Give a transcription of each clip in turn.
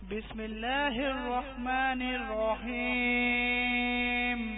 بسم الله الرحمن الرحيم.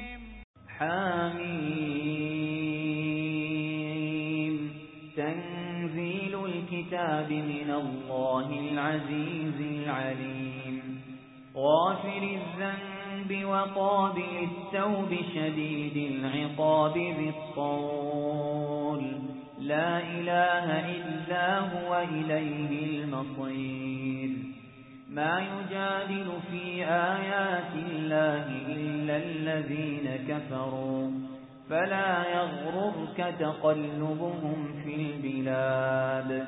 حميم. تنزيل الكتاب من الله العزيز العليم. غافر الذنب وقابل التوب شديد العقاب بالطول. لا إله إلا هو إليه المصير. ما يجادل في آيات الله إلا الذين كفروا فلا يغررك تقلبهم في البلاد.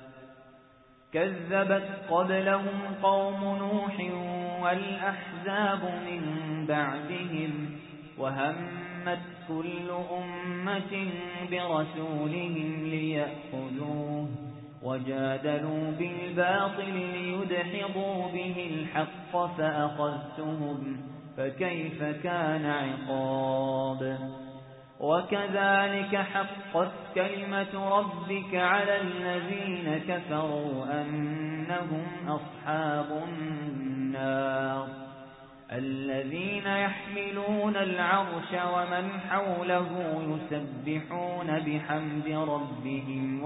كذبت قبلهم قوم نوح والأحزاب من بعدهم وهمت كل أمة برسولهم ليأخذوه وجادلوا بالباطل ليدحضوا به الحق فأخذتهم فكيف كان عقاب. وكذلك حقت كلمة ربك على الذين كفروا أنهم أصحاب النار. الذين يحملون العرش ومن حوله يسبحون بحمد ربهم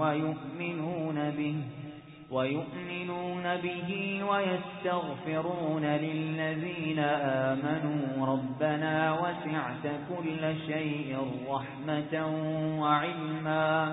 ويؤمنون به ويستغفرون للذين آمنوا ربنا وسعت كل شيء رحمة وعلما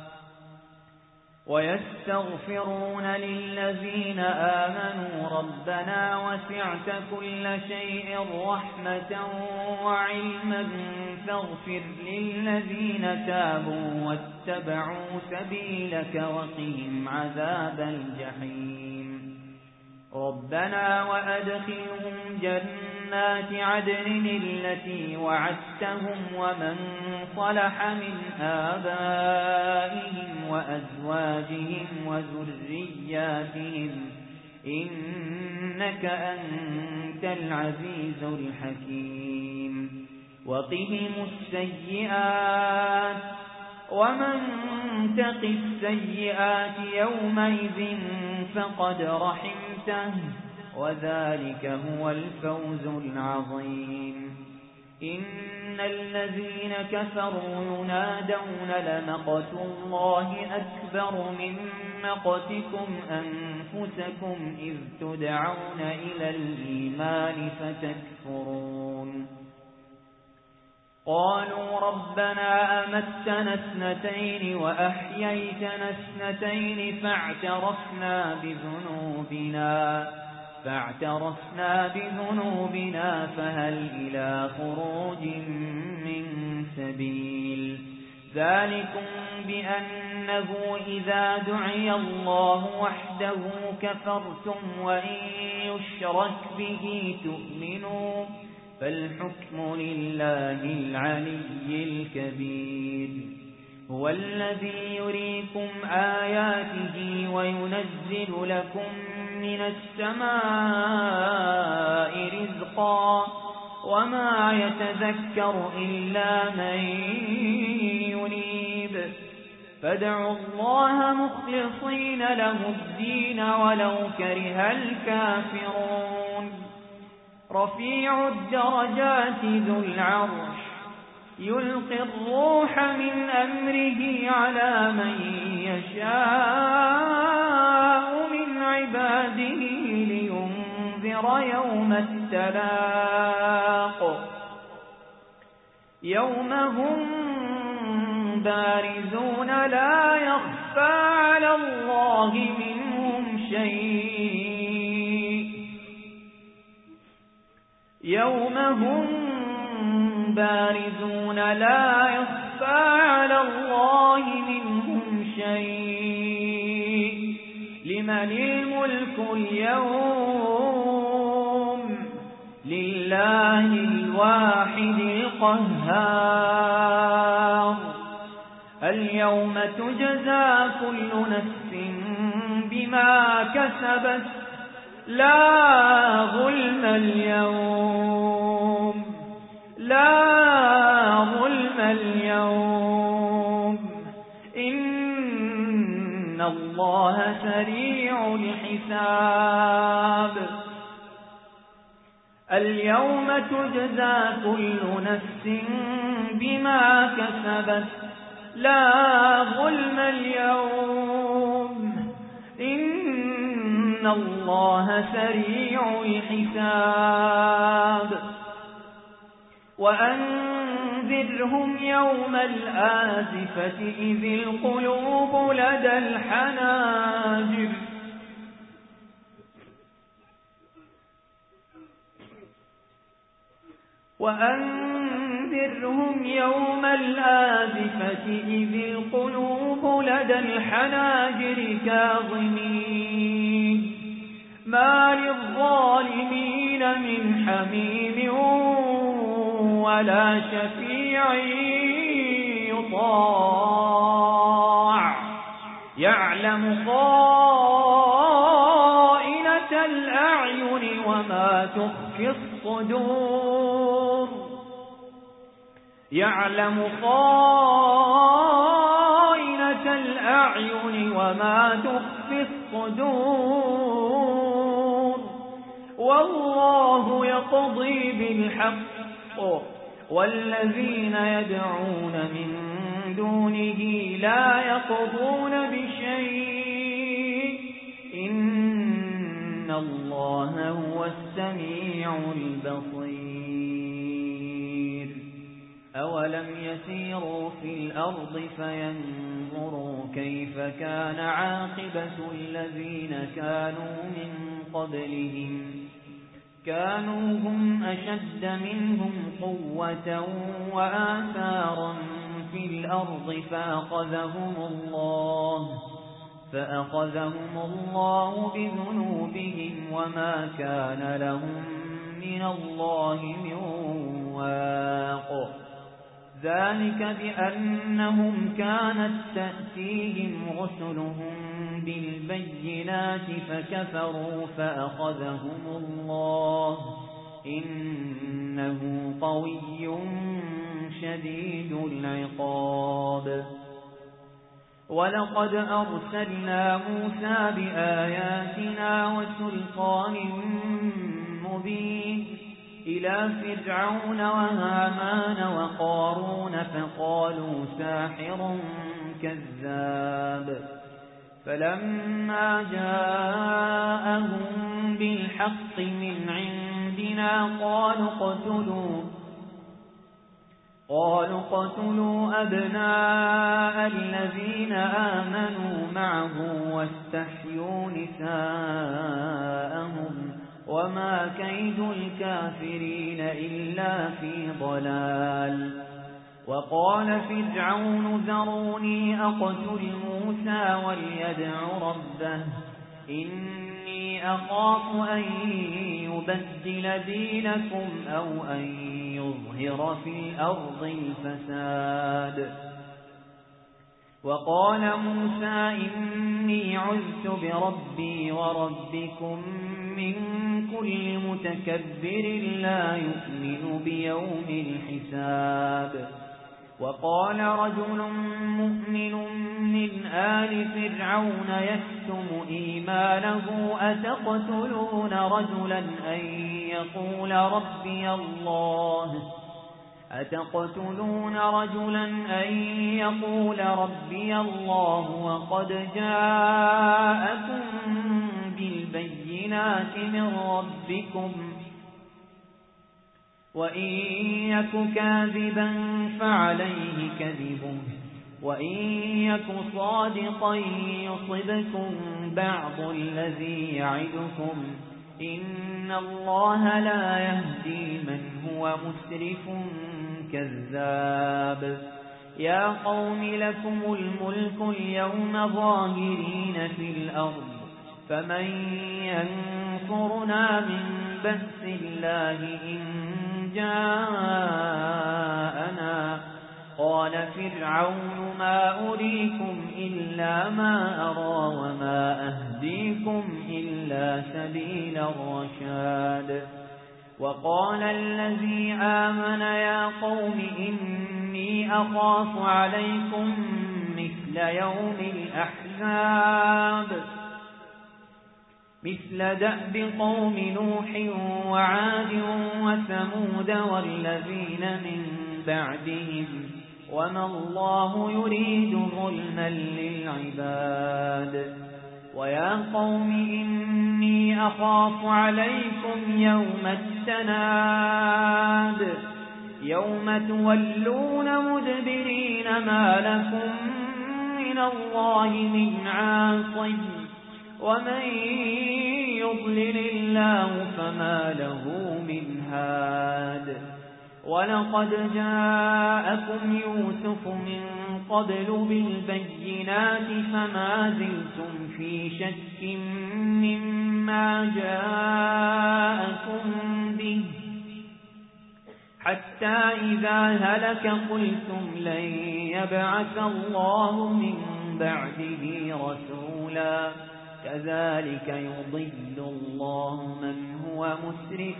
فاغفر للذين تابوا واتبعوا سبيلك وقهم عذاب الجحيم. ربنا وأدخلهم جنات عدن التي وعدتهم ومن صلح من آبائهم وأزواجهم وذرياتهم إنك أنت العزيز الحكيم. وقهم السيئات ومن تق السيئات يومئذ فقد رحمته وذلك هو الفوز العظيم. إن الذين كفروا ينادون لمقت الله أكبر من مقتكم أنفسكم إذ تدعون إلى الإيمان فتكفرون. قالوا ربنا أمتنا اثنتين وأحييتنا اثنتين فاعترفنا بذنوبنا فهل إلى خروج من سبيل. ذلكم بأنه إذا دعي الله وحده كفرتم وإن يشرك به تؤمنوا فالحكم لله العلي الكبير. هو الذي يريكم آياته وينزل لكم من السماء رزقا وما يتذكر إلا من ينيب. فادعوا الله مخلصين له الدين ولو كره الكافرون. رفيع الدرجات ذو العرش يلقي الروح من أمره على من يشاء من عباده لينذر يوم التلاق. يوم هم بارزون لا يخفى على الله منهم شيء. يوم هم بارزون لا يخفى على الله منهم شيء. لمن الملك اليوم لله الواحد القهار. اليوم تجزى كل نفس بما كسبت لا ظلم اليوم إن الله سريع الحساب. اليوم تجزى كل نفس بما كسبت لا ظلم اليوم إن الله سريع الحساب وأنذرهم يوم الآزفة إذ القلوب لدى الحناجر وأنذرهم يوم الآزفة إذ القلوب لدى الحناجر كاظمين ما للظالمين من حميم ولا شفيع يطاع يعلم خائنة الأعين وما تخفي الصدور يعلم خائنة الأعين وما تخفي الصدور والله يقضي بالحق والذين يدعون من دونه لا يقضون بشيء إن الله هو السميع البصير أولم يسيروا في الأرض فينظروا كيف كان عاقبة الذين كانوا من قبلهم كانوا هم أشد منهم قوة وآثارا في الأرض فأخذهم الله بذنوبهم وما كان لهم من الله من واق ذلك بأنهم كانت تأتيهم رسلهم بالبينات فكفروا فأخذهم الله إنه قوي شديد العقاب ولقد أرسلنا موسى بآياتنا وسلطان مبين إلى فرعون وهامان وقارون فقالوا ساحر كذاب فلما جاءهم بالحق من عندنا قالوا اقتلوا أبناء الذين آمنوا معه واستحيوا نساءهم وما كيد الكافرين إلا في ضلال وقال فرعون ذروني أقتل موسى وليدع ربه إني أخاف أن يبدل دينكم أو أن يظهر في الأرض الفساد وقال موسى إني عذت بربي وربكم من كل متكبر لا يؤمن بيوم الحساب وقال رجل مؤمن من آل فرعون يكتم إيمانه أتقتلون رجلا أن يقول ربي الله وقد جاءكم بالبينات من ربكم وإن يك كاذبا فعليه كذبه وإن يك صادقا يصبكم بعض الذي يعدكم إن الله لا يهدي من هو مسرف كذاب يا قوم لكم الملك اليوم ظاهرين في الأرض فمن ينصرنا من بأس الله إن جاءنا قال فرعون ما أريكم إلا ما أرى وما أهديكم إلا سبيل الرشاد وقال الذي آمن يا قوم إني أخاف عليكم مثل يوم الأحزاب مثل دأب قوم نوح وعاد وثمود والذين من بعدهم وما الله يريد ظلما للعباد ويا قوم إني أخاف عليكم يوم التناد يوم تولون مدبرين ما لكم من الله من عاصم ومن يضلل الله فما له من هاد ولقد جاءكم يوسف من قبل بالبينات فما زلتم في شك مما جاءكم به حتى إذا هلك قلتم لن يبعث الله من بعده رسولا كذلك يضل الله من هو مسرف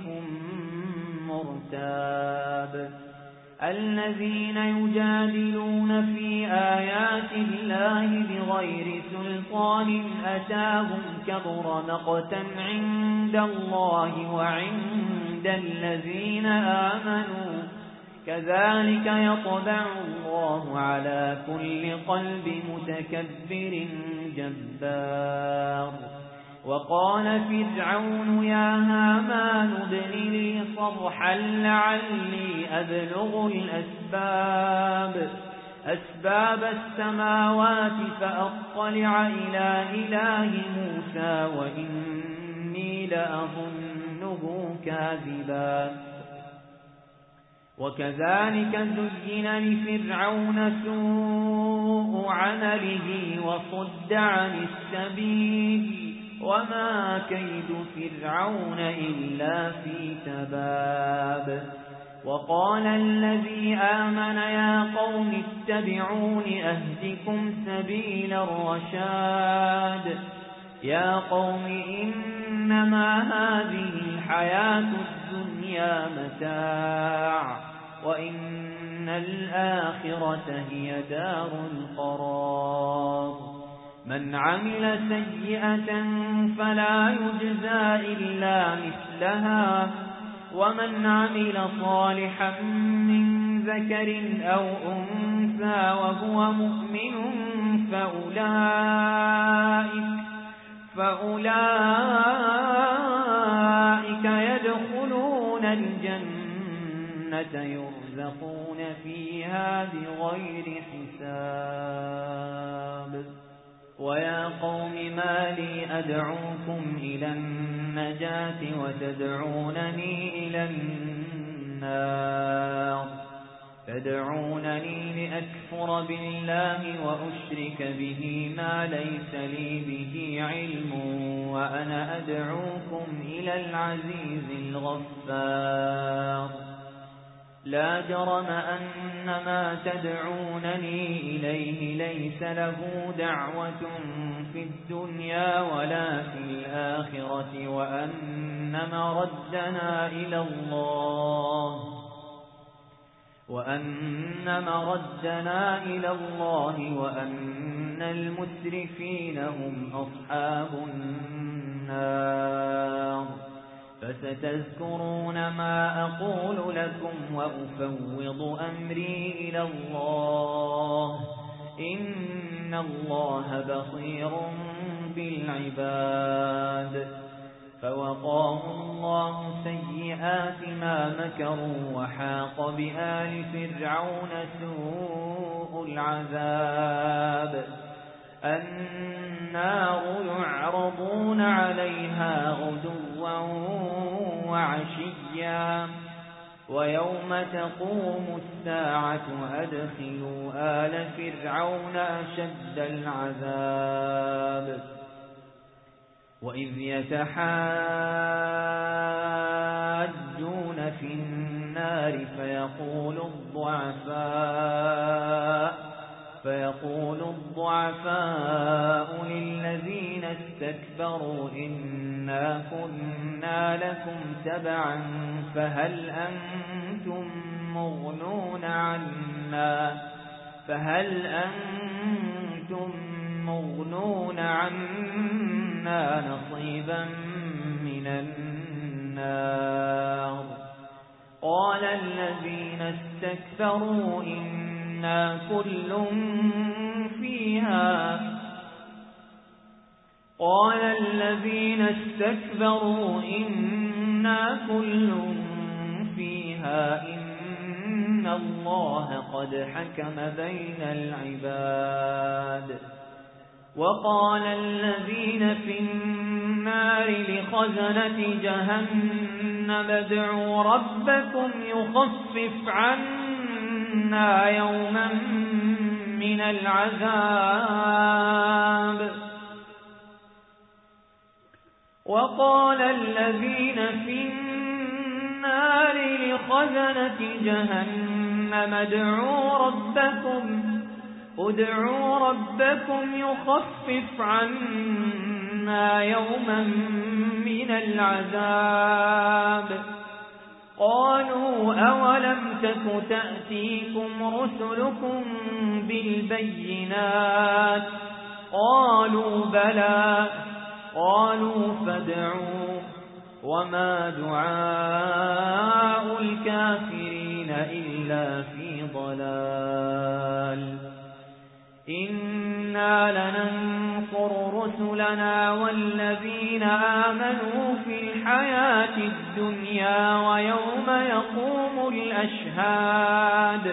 مرتاب الذين يجادلون في آيات الله بغير سلطان أتاهم كبر مقتا عند الله وعند الذين آمنوا كذلك يطبع الله على كل قلب متكبر جبار وقال فرعون يا هامان ابن لي صرحا لعلي أبلغ أسباب السماوات فأطلع إلى إله موسى وإني لأظنه كاذبا وكذلك زين لفرعون سوء عمله وصد عن السبيل وما كيد فرعون إلا في تباب وقال الذي آمن يا قوم اتبعون أهدكم سبيل الرشاد يا قوم إنما هذه الحياة الدنيا متاع وإن الآخرة هي دار القرار من عمل سيئة فلا يجزى إلا مثلها ومن عمل صالحا من ذكر أو أنثى وهو مؤمن فأولئك يدخلون الجنة يرزقون فيها بغير حساب ويا قوم ما لي أدعوكم إلى النجاة وتدعونني إلى النار تدعونني لأكفر بالله وأشرك به ما ليس لي به علم وأنا أدعوكم إلى العزيز الغفار لا جرم أن ما تدعونني إليه ليس له دعوة في الدنيا ولا في الآخرة وأن مردنا إلى الله وأن المسرفين هم أصحاب النار فستذكرون ما أقول لكم وأفوض أمري إلى الله إن الله بصير بالعباد فوقاه الله سيئات ما مكروا وحاق بآل فرعون سوء العذاب النار يعرضون عليها غدوا وعشيا ويوم تقوم الساعة أدخلوا آل فرعون أشد العذاب وإذ يتحاجون في النار فيقول الضعفاء للذين استكبروا إنا كنا لكم تبعا فهل أنتم مغنون عنا منا نصيبا من النار قال الذين استكبروا إنا كل فيها إن الله قد حكم بين العباد وقال الذين في النار لخزنة جهنم ادعوا ربكم يخفف عنا يوما من العذاب وقال الذين في النار لخزنة جهنم ادعوا ربكم يخفف عنا يوما من العذاب قالوا أولم تك تأتيكم رسلكم بالبينات قالوا بلى قالوا فادعوا وما دعاء الكافرين إلا في ضلال إنا لننصر رسلنا والذين آمنوا في الحياة الدنيا ويوم يقوم الأشهاد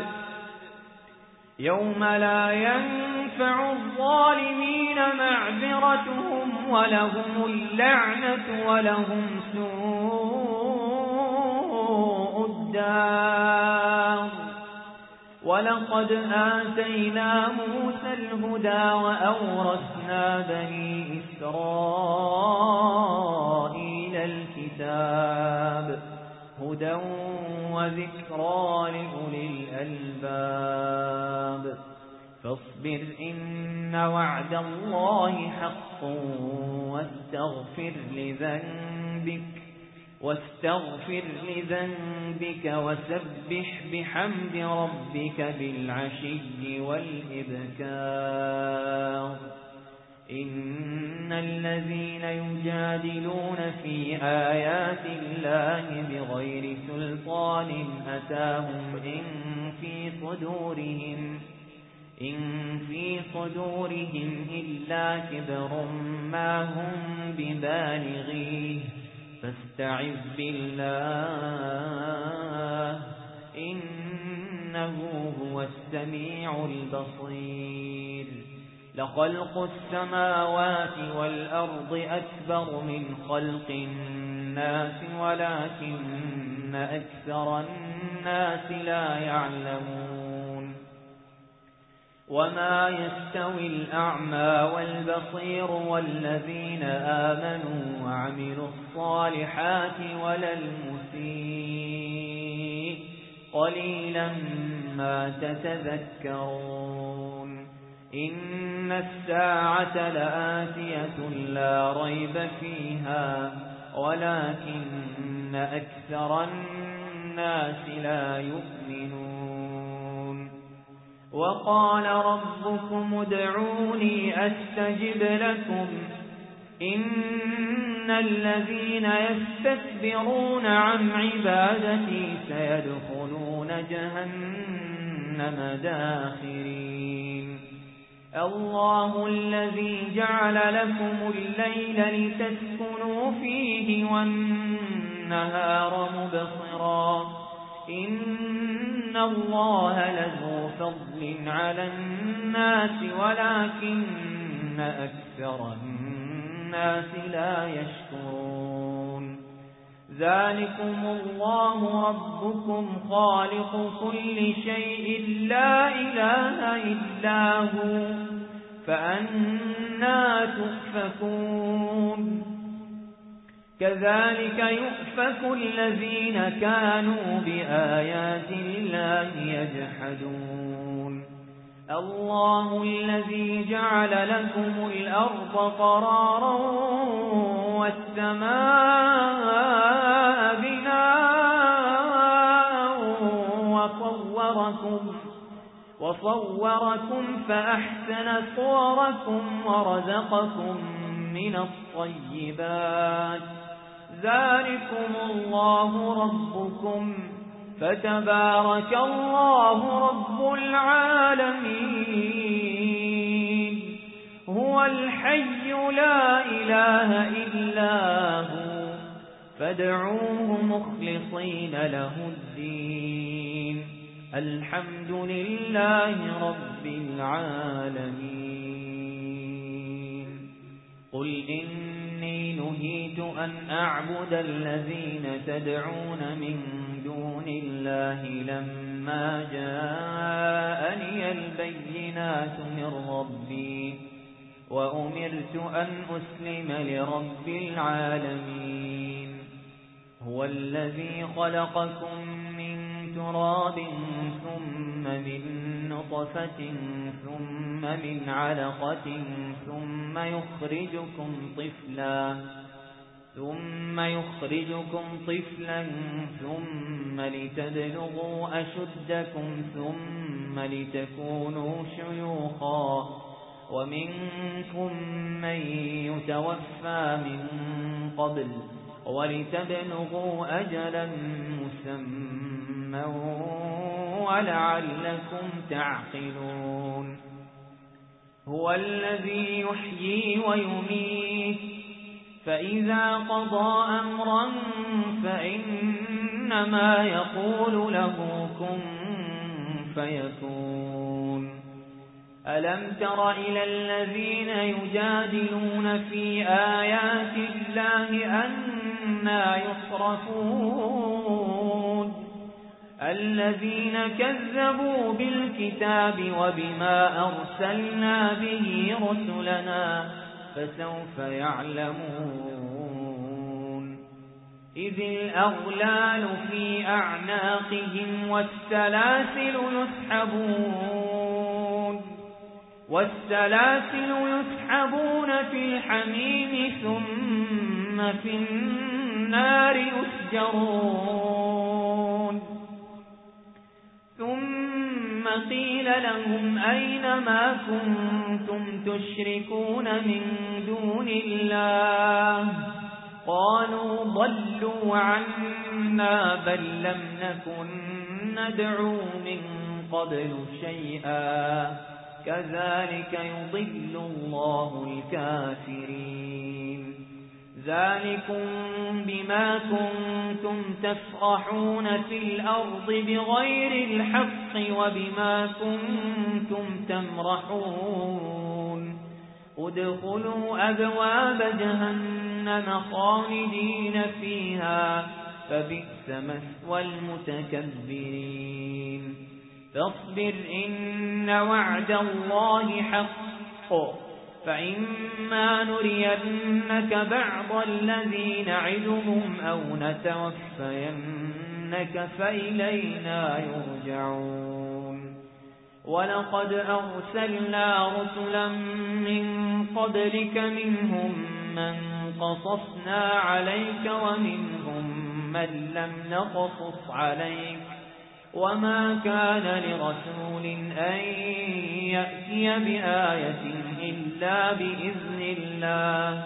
يوم لا ينفع الظالمين معذرتهم ولهم اللعنة ولهم سوء الدار ولقد آتينا موسى الهدى وأورثنا بني إسرائيل الكتاب هدى وذكرى لأولي الألباب فاصبر إن وعد الله حق واستغفر لذنبك وسبح بحمد ربك بالعشي والإبكار إن الذين يجادلون في آيات الله بغير سلطان أتاهم إن في صدورهم إلا كبر ما هم ببالغيه فاستعذ بالله إنه هو السميع البصير لخلق السماوات والأرض أكبر من خلق الناس ولكن أكثر الناس لا يعلمون وما يستوي الأعمى والبصير والذين آمنوا وعملوا الصالحات ولا المسيء قليلا ما تتذكرون إن الساعة لآتية لا ريب فيها ولكن أكثر الناس لا يؤمنون وقال ربكم ادعوني أستجب لكم إن الذين يستكبرون عن عبادتي سيدخلون جهنم داخرين الله الذي جعل لكم الليل لتسكنوا فيه والنهار مبصرا إن الله لذو فضل على الناس ولكن أكثر الناس لا يشكرون ذلكم الله ربكم خالق كل شيء لا إله إلا هو فأنى تؤفكون كذلك يؤفك الذين كانوا بآيات الله يجحدون الله الذي جعل لكم الأرض قرارا والسماء بناء وصوركم فأحسن صوركم ورزقكم من الطيب الطيبات ذلكم الله ربكم فتبارك الله رب العالمين هو الحي لا إله إلا هو فادعوه مخلصين له الدين الحمد لله رب العالمين قل إني نهيت أن أعبد الذين تدعون من دون الله لما جاءني البينات من ربي وأمرت أن أسلم لرب العالمين هو الذي خلقكم من تراب ثم من نطفة ثم من علقة ثم يخرجكم طفلا ثم لتبلغوا أشدكم ثم لتكونوا شيوخا ومنكم من يتوفى من قبل ولتبلغوا أجلا مسمى ولعلكم تعقلون هو الذي يحيي ويميت فإذا قضى أمرا فإنما يقول له كن فيكون ألم تر إلى الذين يجادلون في آيات الله أنى يصرفون الذين كذبوا بالكتاب وبما أرسلنا به رسلنا فسوف يعلمون إذ الأغلال في أعناقهم والسلاسل يسحبون في الحميم ثم في النار يسجرون ثم قيل لهم أين ما كنتم تشركون من دون الله قالوا ضلوا عنا بل لم نكن ندعو من قبل شيئا كذلك يضل الله الكافرين ذلكم بما كنتم تفرحون في الأرض بغير الحق وبما كنتم تمرحون ادخلوا أبواب جهنم خالدين فيها فبئس مثوى المتكبرين فاصبر إن وعد الله حق فإما نرينك بعض الذي نعدهم أو نتوفينك فإلينا يرجعون ولقد أرسلنا رسلا من قبلك منهم من قصصنا عليك ومنهم من لم نقصص عليك وما كان لرسول أن يأتي بآية إلا بإذن الله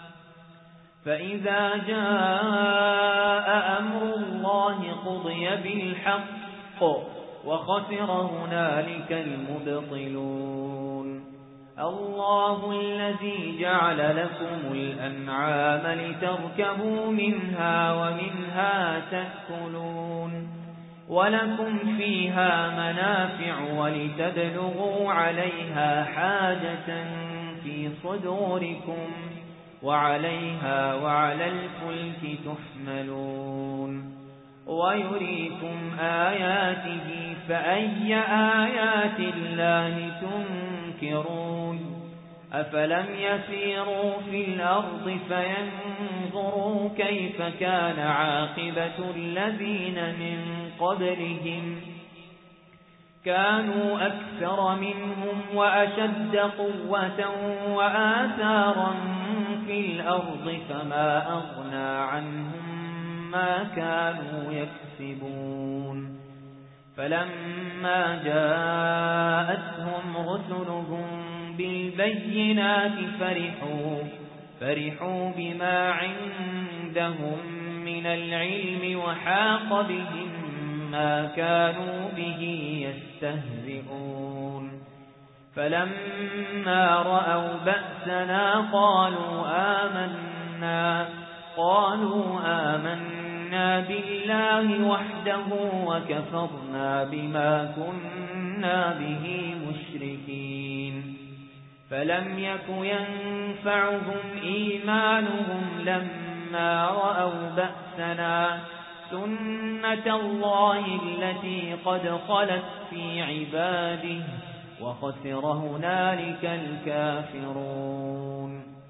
فإذا جاء أمر الله قضي بالحق وخسر هنالك المبطلون الله الذي جعل لكم الأنعام لتركبوا منها ومنها تأكلون ولكم فيها منافع ولتبلغوا عليها حاجة في صدوركم وعليها وعلى الفلك تحملون ويريكم آياته فأي آيات الله تنكرون أفلم يسيروا في الأرض فينظروا كيف كان عاقبة الذين من قبلهم كانوا أكثر منهم وأشد قوة وآثارا في الأرض فما أغنى عنهم ما كانوا يكسبون فلما جاءتهم رسلهم بالبينات فرحوا بما عندهم من العلم وحاق بهم ما كانوا به يستهزئون فلما رأوا بأسنا قالوا آمنا بالله وحده وكفرنا بما كنا به مشركين فلم يك ينفعهم إيمانهم لما رأوا بأسنا سنة الله التي قد خلت في عباده وخسر هنالك الكافرون